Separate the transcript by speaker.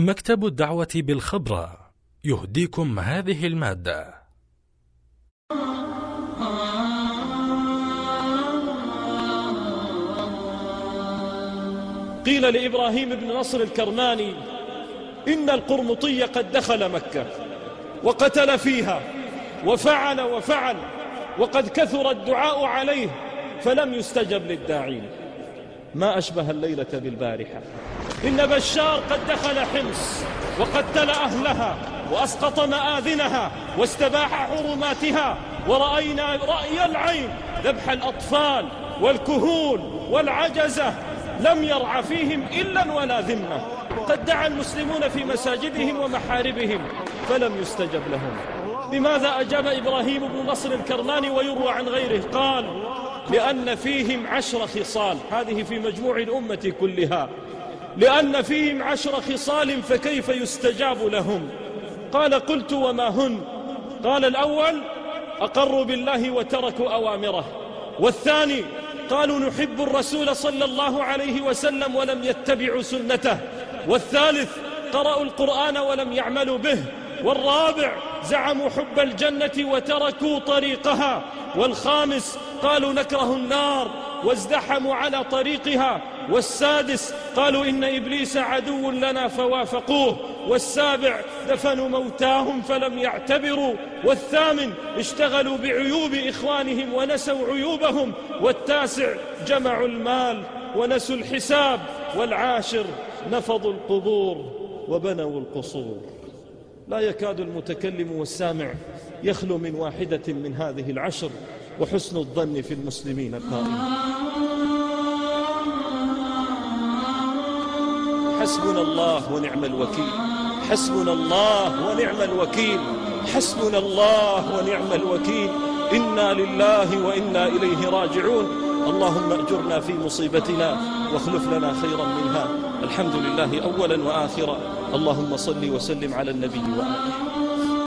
Speaker 1: مكتب الدعوة بالخبرة يهديكم هذه المادة.
Speaker 2: قيل لإبراهيم بن نصر الكرماني إن القرمطي قد دخل مكة وقتل فيها وفعل وقد كثر الدعاء عليه فلم يستجب للداعين. ما أشبه الليلة بالبارحة. إن بشار قد دخل حمص وقتل أهلها وأسقط مآذنها واستباح حرماتها، ورأينا رأي العين ذبح الأطفال والكهول والعجزة، لم يرع فيهم إلا ولا ذمة. قد دعا المسلمون في مساجدهم ومحاربهم فلم يستجب لهم. لماذا أجاب إبراهيم بن نصر الكرماني ويروى عن غيره؟ قال: لأن فيهم 10 خصال، هذه في مجموع الأمة كلها، لأن فيهم 10 خصال فكيف يستجاب لهم؟ قال: قلت وما هن؟ قال: الأول أقروا بالله وتركوا أوامره، والثاني قالوا نحب الرسول صلى الله عليه وسلم ولم يتبعوا سنته، والثالث قرأوا القرآن ولم يعملوا به، والرابع زعموا حب الجنة وتركوا طريقها، والخامس قالوا نكره النار وازدحموا على طريقها، والسادس قالوا إن إبليس عدو لنا فوافقوه، والسابع دفنوا موتاهم فلم يعتبروا، والثامن اشتغلوا بعيوب إخوانهم ونسوا عيوبهم، والتاسع جمعوا المال ونسوا الحساب، والعاشر نفضوا القبور وبنوا القصور. لا يكاد المتكلم والسامع يخلو من واحدة من هذه ال10، وحسن الظن في المسلمين قائم. حسبنا الله ونعم الوكيل، حسبنا الله ونعم الوكيل، حسبنا الله ونعم الوكيل. إنا لله وإنا إليه راجعون. اللهم أجرنا في مصيبتنا واخلف لنا خيرا منها. الحمد لله أولا وآخرا. اللهم صل وسلم على النبي وآله.